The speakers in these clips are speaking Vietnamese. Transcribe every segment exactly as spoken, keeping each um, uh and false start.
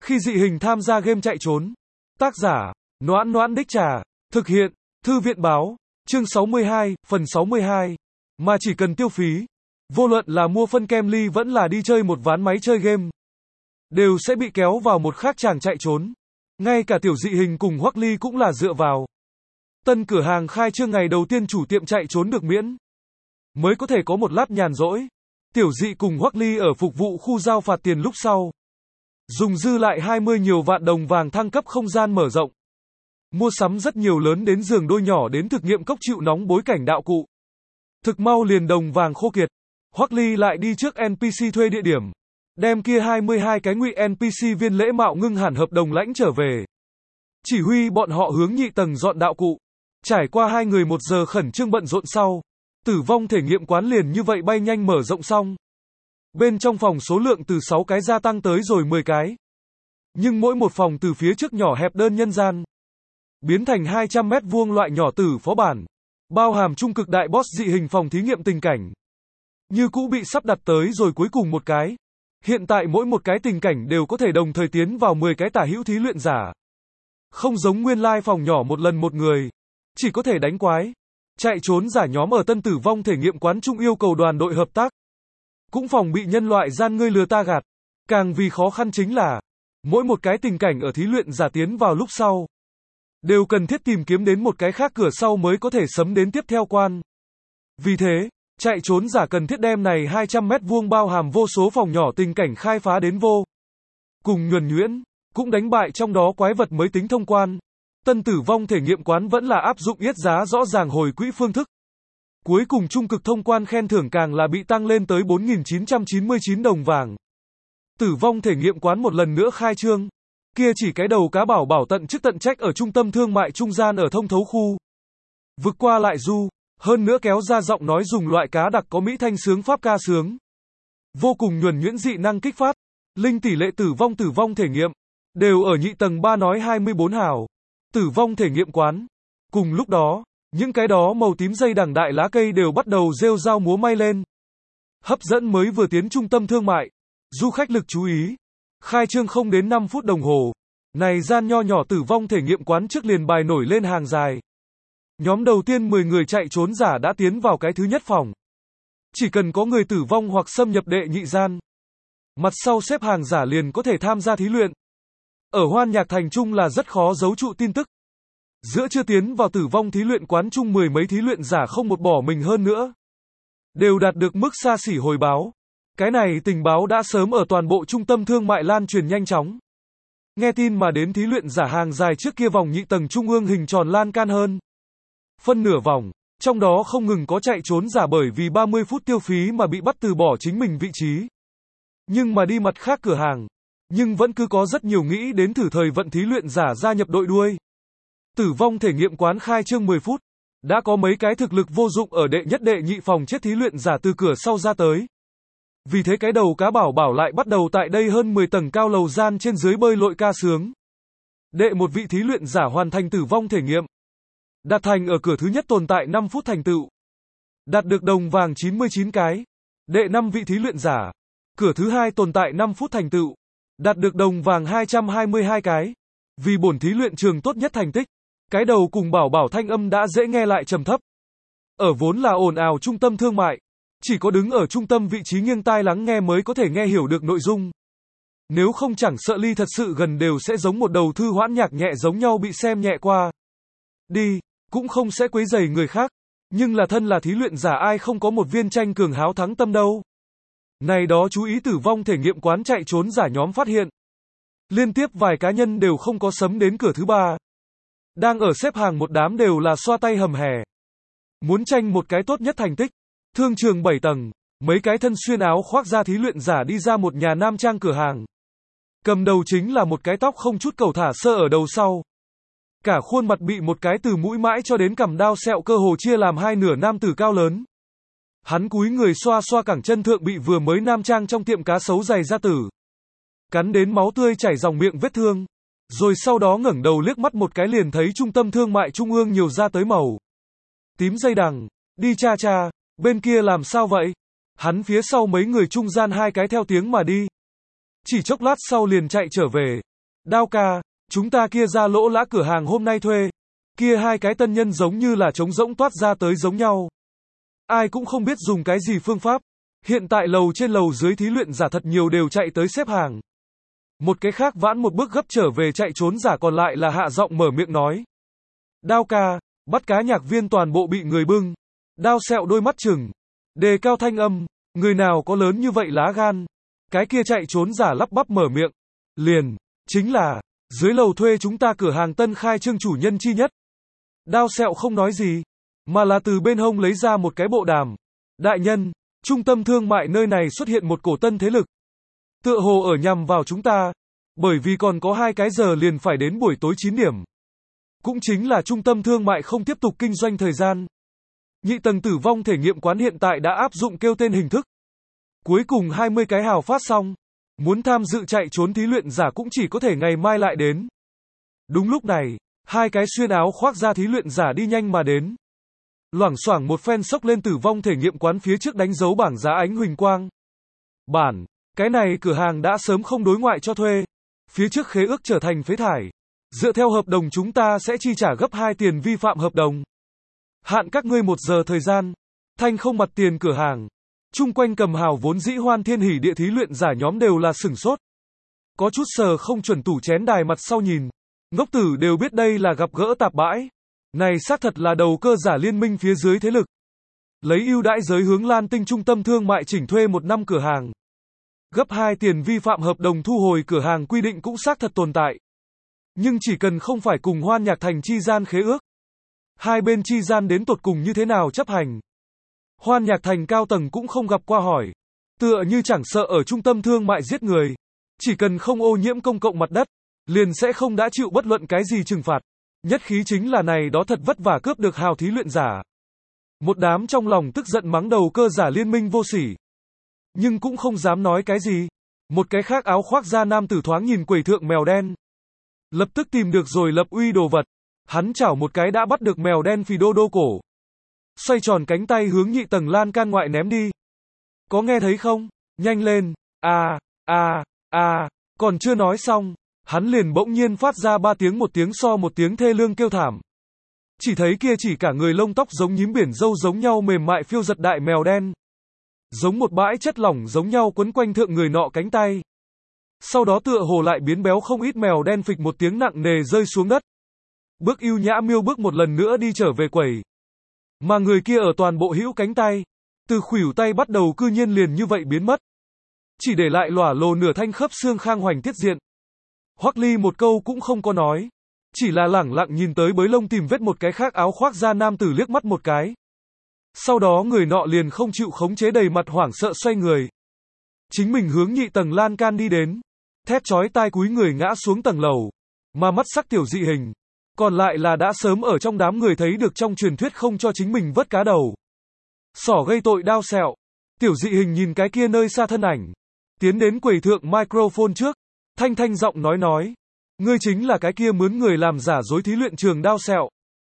Khi dị hình tham gia game chạy trốn. Tác giả, Noãn Noãn Đích Trà. Thực hiện, Thư viện báo. Chương sáu mươi hai, phần sáu mươi hai. Mà chỉ cần tiêu phí. Vô luận là mua phân kem ly vẫn là đi chơi một ván máy chơi game. Đều sẽ bị kéo vào một khác chàng chạy trốn. Ngay cả tiểu dị hình cùng Hoắc Ly cũng là dựa vào. Tân cửa hàng khai trương ngày đầu tiên chủ tiệm chạy trốn được miễn. Mới có thể có một lát nhàn rỗi. Tiểu dị cùng Hoắc Ly ở phục vụ khu giao phạt tiền lúc sau. Dùng dư lại hai mươi nhiều vạn đồng vàng thăng cấp không gian mở rộng. Mua sắm rất nhiều lớn đến giường đôi nhỏ đến thực nghiệm cốc chịu nóng bối cảnh đạo cụ. Thực mau liền đồng vàng khô kiệt. Hoắc Ly lại đi trước en pê xê thuê địa điểm. Đem kia hai mươi hai cái ngụy en pê xê viên lễ mạo ngưng hẳn hợp đồng lãnh trở về. Chỉ huy bọn họ hướng nhị tầng dọn đạo cụ. Trải qua hai người một giờ khẩn trương bận rộn sau. Tử vong thể nghiệm quán liền như vậy bay nhanh mở rộng xong. Bên trong phòng số lượng từ sáu cái gia tăng tới rồi mười cái. Nhưng mỗi một phòng từ phía trước nhỏ hẹp đơn nhân gian. Biến thành hai trăm mét vuông loại nhỏ tử phó bản. Bao hàm trung cực đại boss dị hình phòng thí nghiệm tình cảnh. Như cũ bị sắp đặt tới rồi cuối cùng một cái. Hiện tại mỗi một cái tình cảnh đều có thể đồng thời tiến vào mười cái tả hữu thí luyện giả. Không giống nguyên lai phòng nhỏ một lần một người. Chỉ có thể đánh quái. Chạy trốn giả nhóm ở tân tử vong thể nghiệm quán trung yêu cầu đoàn đội hợp tác. Cũng phòng bị nhân loại gian ngươi lừa ta gạt. Càng vì khó khăn chính là, mỗi một cái tình cảnh ở thí luyện giả tiến vào lúc sau. Đều cần thiết tìm kiếm đến một cái khác cửa sau mới có thể sấm đến tiếp theo quan. Vì thế, chạy trốn giả cần thiết đem này hai trăm mét vuông bao hàm vô số phòng nhỏ tình cảnh khai phá đến vô. Cùng nhuần nhuyễn, cũng đánh bại trong đó quái vật mới tính thông quan. Tân tử vong thể nghiệm quán vẫn là áp dụng yết giá rõ ràng hồi quỹ phương thức. Cuối cùng trung cực thông quan khen thưởng càng là bị tăng lên tới bốn nghìn chín trăm chín mươi chín đồng vàng. Tử vong thể nghiệm quán một lần nữa khai trương. Kia chỉ cái đầu cá bảo bảo tận chức tận trách ở trung tâm thương mại trung gian ở thông thấu khu. Vực qua lại du, hơn nữa kéo ra giọng nói dùng loại cá đặc có mỹ thanh sướng pháp ca sướng. Vô cùng nhuần nhuyễn dị năng kích phát. Linh tỷ lệ tử vong tử vong thể nghiệm. Đều ở nhị tầng ba nói hai mươi bốn hào. Tử vong thể nghiệm quán. Cùng lúc đó, những cái đó màu tím dây đằng đại lá cây đều bắt đầu rêu rao múa may lên. Hấp dẫn mới vừa tiến trung tâm thương mại. Du khách lực chú ý. Khai trương không đến năm phút đồng hồ. Này gian nho nhỏ tử vong thể nghiệm quán trước liền bài nổi lên hàng dài. Nhóm đầu tiên mười người chạy trốn giả đã tiến vào cái thứ nhất phòng. Chỉ cần có người tử vong hoặc xâm nhập đệ nhị gian. Mặt sau xếp hàng giả liền có thể tham gia thí luyện. Ở Hoan Nhạc Thành Trung là rất khó giấu trụ tin tức. Giữa chưa tiến vào tử vong thí luyện quán chung mười mấy thí luyện giả không một bỏ mình hơn nữa. Đều đạt được mức xa xỉ hồi báo. Cái này tình báo đã sớm ở toàn bộ trung tâm thương mại lan truyền nhanh chóng. Nghe tin mà đến thí luyện giả hàng dài trước kia vòng nhị tầng trung ương hình tròn lan can hơn. Phân nửa vòng, trong đó không ngừng có chạy trốn giả bởi vì ba mươi phút tiêu phí mà bị bắt từ bỏ chính mình vị trí. Nhưng mà đi mặt khác cửa hàng. Nhưng vẫn cứ có rất nhiều nghĩ đến thử thời vận thí luyện giả gia nhập đội đuôi. Tử vong thể nghiệm quán khai trương mười phút. Đã có mấy cái thực lực vô dụng ở đệ nhất đệ nhị phòng chết thí luyện giả từ cửa sau ra tới. Vì thế cái đầu cá bảo bảo lại bắt đầu tại đây hơn mười tầng cao lầu gian trên dưới bơi lội ca sướng. Đệ một vị thí luyện giả hoàn thành tử vong thể nghiệm. Đạt thành ở cửa thứ nhất tồn tại năm phút thành tựu. Đạt được đồng vàng chín mươi chín cái. Đệ năm vị thí luyện giả. Cửa thứ hai tồn tại năm phút thành tựu. Đạt được đồng vàng hai trăm hai mươi hai cái. Vì bổn thí luyện trường tốt nhất thành tích. Cái đầu cùng bảo bảo thanh âm đã dễ nghe lại trầm thấp. Ở vốn là ồn ào trung tâm thương mại. Chỉ có đứng ở trung tâm vị trí nghiêng tai lắng nghe mới có thể nghe hiểu được nội dung. Nếu không chẳng sợ ly thật sự gần đều sẽ giống một đầu thư hoãn nhạc nhẹ giống nhau bị xem nhẹ qua. Đi, cũng không sẽ quấy rầy người khác. Nhưng là thân là thí luyện giả ai không có một viên tranh cường háo thắng tâm đâu. Này đó chú ý tử vong thể nghiệm quán chạy trốn giả nhóm phát hiện. Liên tiếp vài cá nhân đều không có sấm đến cửa thứ ba. Đang ở xếp hàng một đám đều là xoa tay hầm hè. Muốn tranh một cái tốt nhất thành tích. Thương trường bảy tầng, mấy cái thân xuyên áo khoác da thí luyện giả đi ra một nhà nam trang cửa hàng. Cầm đầu chính là một cái tóc không chút cầu thả sơ ở đầu sau. Cả khuôn mặt bị một cái từ mũi mãi cho đến cằm đao sẹo cơ hồ chia làm hai nửa nam tử cao lớn. Hắn cúi người xoa xoa cẳng chân thượng bị vừa mới nam trang trong tiệm cá sấu dày ra tử. Cắn đến máu tươi chảy dòng miệng vết thương. Rồi sau đó ngẩng đầu liếc mắt một cái liền thấy trung tâm thương mại trung ương nhiều ra tới màu tím dây đằng. Đi cha cha, bên kia làm sao vậy? Hắn phía sau mấy người trung gian hai cái theo tiếng mà đi. Chỉ chốc lát sau liền chạy trở về. Đao ca, chúng ta kia ra lỗ lã cửa hàng hôm nay thuê. Kia hai cái tân nhân giống như là trống rỗng toát ra tới giống nhau. Ai cũng không biết dùng cái gì phương pháp. Hiện tại lầu trên lầu dưới thí luyện giả thật nhiều đều chạy tới xếp hàng. Một cái khác vãn một bước gấp trở về chạy trốn giả còn lại là hạ giọng mở miệng nói. Đao ca, bắt cá nhạc viên toàn bộ bị người bưng. Đao sẹo đôi mắt chừng. Đề cao thanh âm, người nào có lớn như vậy lá gan. Cái kia chạy trốn giả lắp bắp mở miệng. Liền, chính là, dưới lầu thuê chúng ta cửa hàng tân khai trương chủ nhân chi nhất. Đao sẹo không nói gì, mà là từ bên hông lấy ra một cái bộ đàm. Đại nhân, trung tâm thương mại nơi này xuất hiện một cổ tân thế lực. Tựa hồ ở nhằm vào chúng ta, bởi vì còn có hai cái giờ liền phải đến buổi tối chín điểm. Cũng chính là trung tâm thương mại không tiếp tục kinh doanh thời gian. Nhị tầng tử vong thể nghiệm quán hiện tại đã áp dụng kêu tên hình thức. Cuối cùng hai mươi cái hào phát xong. Muốn tham dự chạy trốn thí luyện giả cũng chỉ có thể ngày mai lại đến. Đúng lúc này, hai cái xuyên áo khoác ra thí luyện giả đi nhanh mà đến. Loảng xoảng một phen sốc lên tử vong thể nghiệm quán phía trước đánh dấu bảng giá ánh huỳnh quang. Bản, cái này cửa hàng đã sớm không đối ngoại cho thuê. Phía trước khế ước trở thành phế thải. Dựa theo hợp đồng chúng ta sẽ chi trả gấp hai tiền vi phạm hợp đồng. Hạn các ngươi một giờ thời gian. Thanh không mặt tiền cửa hàng. Chung quanh cầm hào vốn dĩ hoan thiên hỉ địa thí luyện giả nhóm đều là sửng sốt. Có chút sờ không chuẩn tủ chén đài mặt sau nhìn. Ngốc tử đều biết đây là gặp gỡ tạp bãi. Này xác thật là đầu cơ giả liên minh phía dưới thế lực. Lấy ưu đãi giới hướng Lan Tinh trung tâm thương mại chỉnh thuê một năm cửa hàng. Gấp hai tiền vi phạm hợp đồng thu hồi cửa hàng quy định cũng xác thật tồn tại. Nhưng chỉ cần không phải cùng Hoan Nhạc Thành chi gian khế ước. Hai bên chi gian đến tột cùng như thế nào chấp hành. Hoan Nhạc Thành cao tầng cũng không gặp qua hỏi. Tựa như chẳng sợ ở trung tâm thương mại giết người. Chỉ cần không ô nhiễm công cộng mặt đất. Liền sẽ không đã chịu bất luận cái gì trừng phạt. Nhất khí chính là này đó thật vất vả cướp được hào thí luyện giả. Một đám trong lòng tức giận mắng đầu cơ giả liên minh vô sỉ. Nhưng cũng không dám nói cái gì. Một cái khác áo khoác da nam tử thoáng nhìn quầy thượng mèo đen. Lập tức tìm được rồi lập uy đồ vật. Hắn chảo một cái đã bắt được mèo đen phì đô đô cổ. Xoay tròn cánh tay hướng nhị tầng lan can ngoại ném đi. Có nghe thấy không? Nhanh lên. À, à, à. Còn chưa nói xong. Hắn liền bỗng nhiên phát ra ba tiếng một tiếng so một tiếng thê lương kêu thảm. Chỉ thấy kia chỉ cả người lông tóc giống nhím biển dâu giống nhau mềm mại phiêu giật đại mèo đen. Giống một bãi chất lỏng giống nhau quấn quanh thượng người nọ cánh tay. Sau đó tựa hồ lại biến béo không ít mèo đen phịch một tiếng nặng nề rơi xuống đất. Bước ưu nhã miêu bước một lần nữa đi trở về quầy. Mà người kia ở toàn bộ hữu cánh tay. Từ khuỷu tay bắt đầu cư nhiên liền như vậy biến mất. Chỉ để lại lỏa lồ nửa thanh khớp xương khang hoành tiết diện. Hoắc Ly một câu cũng không có nói. Chỉ là lẳng lặng nhìn tới bới lông tìm vết một cái khác áo khoác da nam tử liếc mắt một cái. Sau đó người nọ liền không chịu khống chế đầy mặt hoảng sợ xoay người. Chính mình hướng nhị tầng lan can đi đến. Thét chói tai cúi người ngã xuống tầng lầu. Mà mắt sắc tiểu dị hình. Còn lại là đã sớm ở trong đám người thấy được trong truyền thuyết không cho chính mình vớt cá đầu. Sỏ gây tội đao sẹo. Tiểu dị hình nhìn cái kia nơi xa thân ảnh. Tiến đến quầy thượng microphone trước. Thanh thanh giọng nói nói. Ngươi chính là cái kia mướn người làm giả dối thí luyện trường đao sẹo.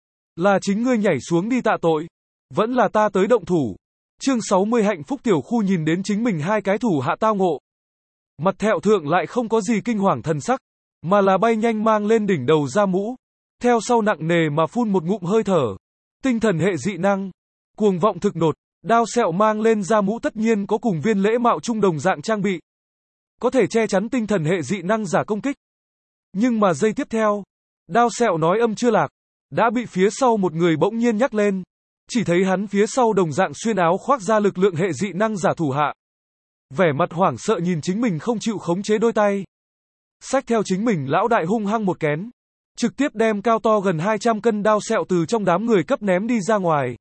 Là chính ngươi nhảy xuống đi tạ tội. Vẫn là ta tới động thủ. Chương sáu mươi hạnh phúc tiểu khu nhìn đến chính mình hai cái thủ hạ tao ngộ. Mặt thẹo thượng lại không có gì kinh hoàng thần sắc. Mà là bay nhanh mang lên đỉnh đầu ra mũ. Theo sau nặng nề mà phun một ngụm hơi thở. Tinh thần hệ dị năng. Cuồng vọng thực nột. Đao sẹo mang lên ra mũ tất nhiên có cùng viên lễ mạo trung đồng dạng trang bị. Có thể che chắn tinh thần hệ dị năng giả công kích. Nhưng mà giây tiếp theo. Đao sẹo nói âm chưa lạc. Đã bị phía sau một người bỗng nhiên nhắc lên. Chỉ thấy hắn phía sau đồng dạng xuyên áo khoác ra lực lượng hệ dị năng giả thủ hạ. Vẻ mặt hoảng sợ nhìn chính mình không chịu khống chế đôi tay. Xách theo chính mình lão đại hung hăng một kén. Trực tiếp đem cao to gần hai trăm cân đao sẹo từ trong đám người cấp ném đi ra ngoài.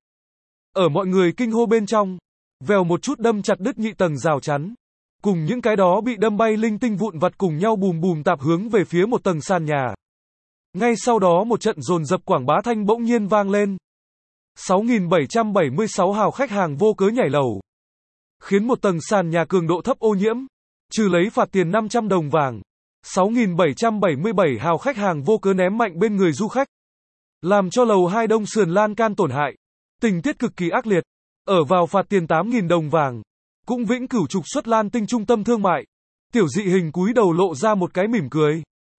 Ở mọi người kinh hô bên trong. Vèo một chút đâm chặt đứt nhị tầng rào chắn. Cùng những cái đó bị đâm bay linh tinh vụn vặt cùng nhau bùm bùm tạp hướng về phía một tầng sàn nhà. Ngay sau đó một trận dồn dập quảng bá thanh bỗng nhiên vang lên. sáu nghìn bảy trăm bảy mươi sáu hào khách hàng vô cớ nhảy lầu. Khiến một tầng sàn nhà cường độ thấp ô nhiễm. Trừ lấy phạt tiền năm trăm đồng vàng. sáu nghìn bảy trăm bảy mươi bảy hào khách hàng vô cớ ném mạnh bên người du khách. Làm cho lầu hai đông sườn lan can tổn hại. Tình tiết cực kỳ ác liệt. Ở vào phạt tiền tám nghìn đồng vàng. Cũng vĩnh cửu trục xuất Lan Tinh trung tâm thương mại. Tiểu dị hình cúi đầu lộ ra một cái mỉm cười.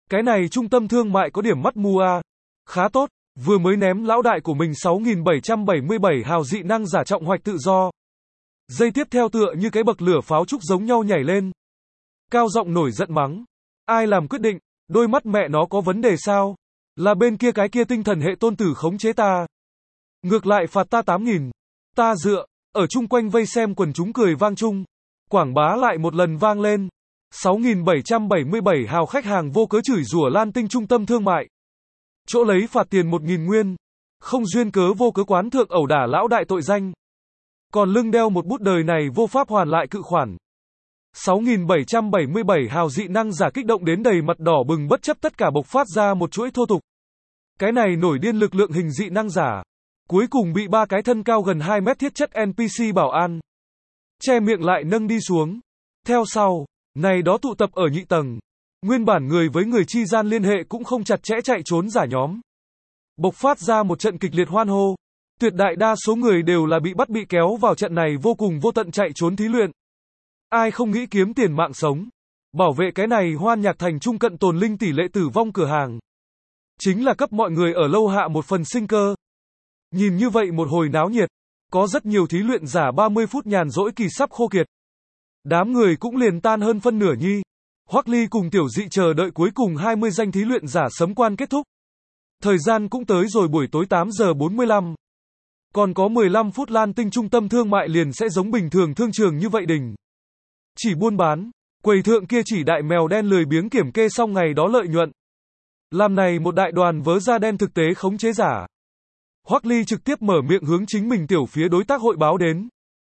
Cái này trung tâm thương mại có điểm mắt mù à. Khá tốt, vừa mới ném lão đại của mình sáu nghìn bảy trăm bảy mươi bảy hào dị năng giả trọng hoạch tự do. Giây tiếp theo tựa như cái bậc lửa pháo trúc giống nhau nhảy lên. Cao giọng nổi giận mắng. Ai làm quyết định, đôi mắt mẹ nó có vấn đề sao? Là bên kia cái kia tinh thần hệ tôn tử khống chế ta. Ngược lại phạt ta tám nghìn. Ta dựa, ở chung quanh vây xem quần chúng cười vang chung. Quảng bá lại một lần vang lên. sáu nghìn bảy trăm bảy mươi bảy hào khách hàng vô cớ chửi rủa Lan Tinh trung tâm thương mại. Chỗ lấy phạt tiền một nghìn nguyên. Không duyên cớ vô cớ quán thượng ẩu đả lão đại tội danh. Còn lưng đeo một bút đời này vô pháp hoàn lại cự khoản. sáu nghìn bảy trăm bảy mươi bảy hào dị năng giả kích động đến đầy mặt đỏ bừng bất chấp tất cả bộc phát ra một chuỗi thô tục. Cái này nổi điên lực lượng hình dị năng giả. Cuối cùng bị ba cái thân cao gần hai mét thiết chất en pê xê bảo an. Che miệng lại nâng đi xuống. Theo sau, này đó tụ tập ở nhị tầng. Nguyên bản người với người chi gian liên hệ cũng không chặt chẽ chạy trốn giả nhóm. Bộc phát ra một trận kịch liệt hoan hô. Tuyệt đại đa số người đều là bị bắt bị kéo vào trận này vô cùng vô tận chạy trốn thí luyện. Ai không nghĩ kiếm tiền mạng sống. Bảo vệ cái này Hoan Nhạc Thành trung cận tồn linh tỷ lệ tử vong cửa hàng. Chính là cấp mọi người ở lâu hạ một phần sinh cơ. Nhìn như vậy một hồi náo nhiệt. Có rất nhiều thí luyện giả ba mươi phút nhàn rỗi kỳ sắp khô kiệt. Đám người cũng liền tan hơn phân nửa nhi. Hoắc Ly cùng Tiểu Dị chờ đợi cuối cùng hai mươi danh thí luyện giả sấm quan kết thúc. Thời gian cũng tới rồi buổi tối tám giờ bốn mươi lăm. Còn có mười lăm phút Lan Tinh trung tâm thương mại liền sẽ giống bình thường thương trường như vậy đình. Chỉ buôn bán, quầy thượng kia chỉ đại mèo đen lười biếng kiểm kê xong ngày đó lợi nhuận. Làm này một đại đoàn vớ da đen thực tế khống chế giả. Hoắc Ly trực tiếp mở miệng hướng chính mình tiểu phía đối tác hội báo đến.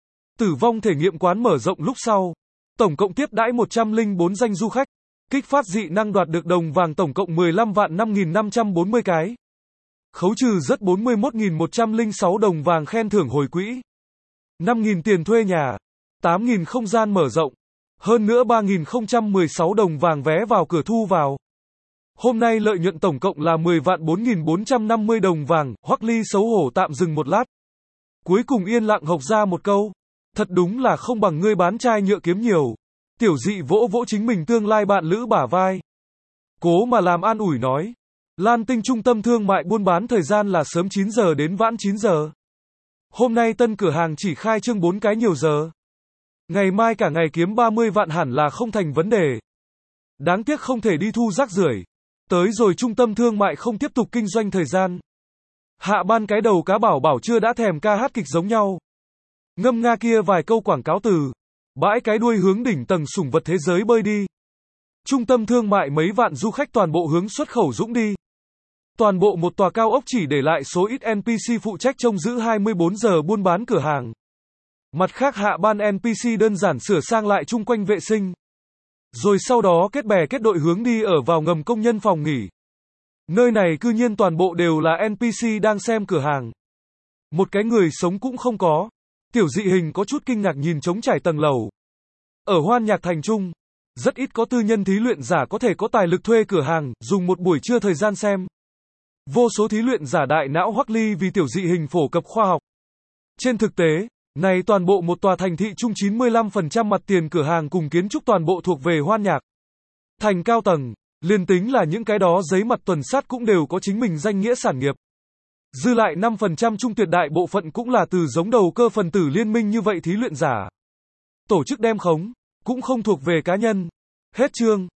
Tử vong thể nghiệm quán mở rộng lúc sau. Tổng cộng tiếp đãi một trăm lẻ bốn danh du khách. Kích phát dị năng đoạt được đồng vàng tổng cộng mười lăm vạn năm nghìn năm trăm bốn mươi cái. Khấu trừ rất bốn mươi mốt nghìn một trăm lẻ sáu đồng vàng khen thưởng hồi quỹ. năm nghìn tiền thuê nhà. tám nghìn không gian mở rộng. Hơn nữa ba nghìn không trăm mười sáu đồng vàng vé vào cửa thu vào. Hôm nay lợi nhuận tổng cộng là mười vạn bốn nghìn bốn trăm năm mươi đồng vàng. Hoắc Ly xấu hổ tạm dừng một lát. Cuối cùng yên lặng hộc ra một câu. Thật đúng là không bằng ngươi bán chai nhựa kiếm nhiều. Tiểu Dị vỗ vỗ chính mình tương lai bạn lữ bả vai. Cố mà làm an ủi nói. Lan Tinh trung tâm thương mại buôn bán thời gian là sớm chín giờ đến vãn chín giờ. Hôm nay tân cửa hàng chỉ khai trương bốn cái nhiều giờ. Ngày mai cả ngày kiếm ba mươi vạn hẳn là không thành vấn đề. Đáng tiếc không thể đi thu rác rưởi. Tới rồi trung tâm thương mại không tiếp tục kinh doanh thời gian. Hạ ban cái đầu cá bảo bảo chưa đã thèm ca hát kịch giống nhau. Ngâm nga kia vài câu quảng cáo từ. Bãi cái đuôi hướng đỉnh tầng sủng vật thế giới bơi đi. Trung tâm thương mại mấy vạn du khách toàn bộ hướng xuất khẩu dũng đi. Toàn bộ một tòa cao ốc chỉ để lại số ít en pê xê phụ trách trông giữ hai mươi bốn giờ buôn bán cửa hàng. Mặt khác hạ ban en pê xê đơn giản sửa sang lại chung quanh vệ sinh. Rồi sau đó kết bè kết đội hướng đi ở vào ngầm công nhân phòng nghỉ. Nơi này cư nhiên toàn bộ đều là en pê xê đang xem cửa hàng. Một cái người sống cũng không có. Tiểu Dị hình có chút kinh ngạc nhìn trống trải tầng lầu. Ở Hoan Nhạc Thành Trung, rất ít có tư nhân thí luyện giả có thể có tài lực thuê cửa hàng, dùng một buổi trưa thời gian xem. Vô số thí luyện giả đại não Hoắc Ly vì Tiểu Dị hình phổ cập khoa học. Trên thực tế, này toàn bộ một tòa thành thị trung chín mươi lăm phần trăm mặt tiền cửa hàng cùng kiến trúc toàn bộ thuộc về Hoan Nhạc Thành cao tầng, liên tính là những cái đó giấy mặt tuần sát cũng đều có chính mình danh nghĩa sản nghiệp. Dư lại năm phần trăm trung tuyệt đại bộ phận cũng là từ giống đầu cơ phần tử liên minh như vậy thí luyện giả. Tổ chức đem khống, cũng không thuộc về cá nhân. Hết chương.